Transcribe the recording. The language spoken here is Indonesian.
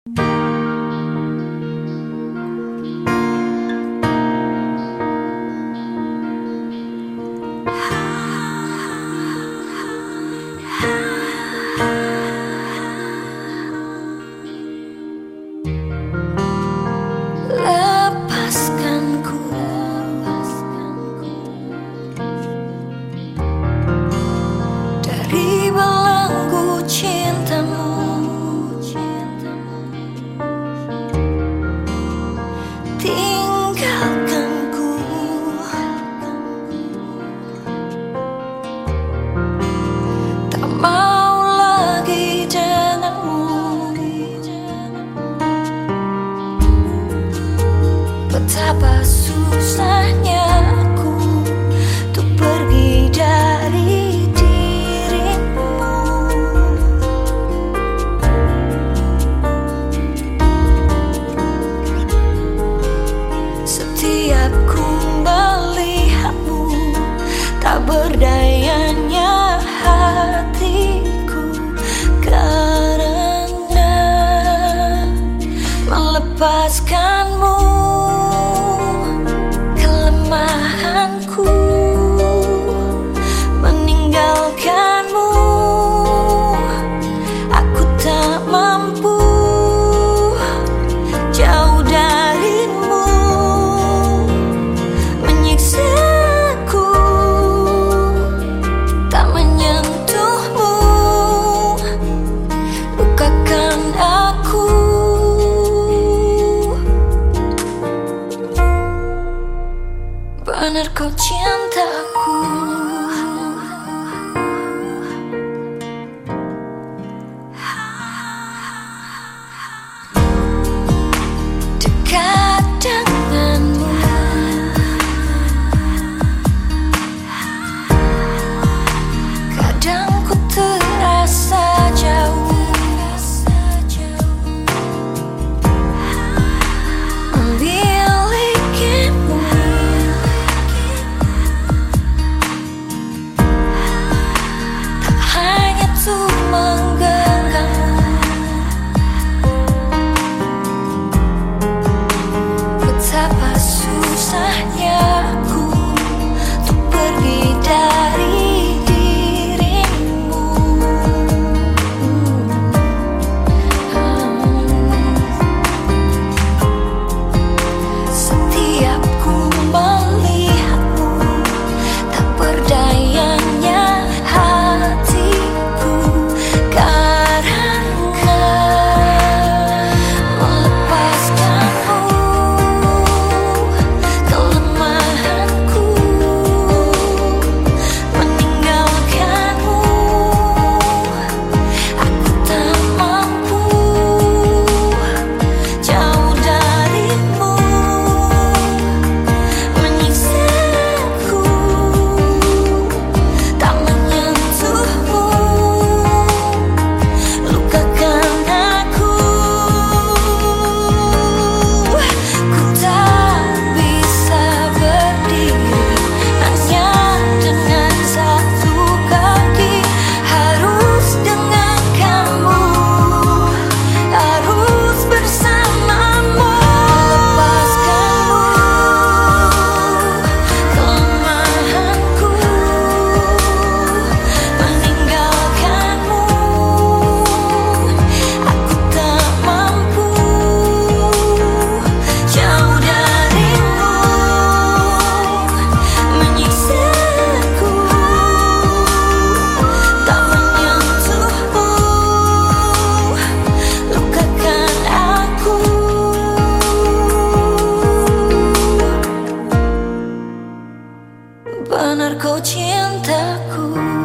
Lepaskanku dari belenggu cintamu. Tinggalkanku, tak mau lagi denganmu. Betapa susahnya aku untuk pergi dari dirimu. Setiap ku melihatmu, tak berdayanya hatiku karena melepaskanmu. Kelemahanku meninggalkanmu, aku tak mampu jauh darimu. Menyiksaku, tak menyentuhmu, lukakan aku. Benar kau cintaku. Dekat denganmu, kadang ku terasa jauh. Memilikimu tak hanya untuk menggenggammu. Betapa susahnya aku untuk pergi dari dirimu. Setiap ku melihatmu, tak berdayanya hatiku karena melepaskanmu. Kelemahanku meninggalkanmu, aku tak mampu jauh darimu. Menyiksaku, tak menyentuhmu, lukakan aku. Ku tak bisa berdiri hanya dengan satu kaki. Harus dengan kamu, harus bersamamu. Lepaskanmu, kelemahanku meninggalkanmu, aku tak mampu jauh darimu. Menyiksaku, tak menyentuhmu, lukakan aku. Benar kau cintaku.